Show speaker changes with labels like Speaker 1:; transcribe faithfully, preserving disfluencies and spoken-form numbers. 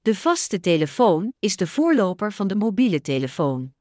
Speaker 1: De vaste telefoon is de voorloper van de mobiele telefoon.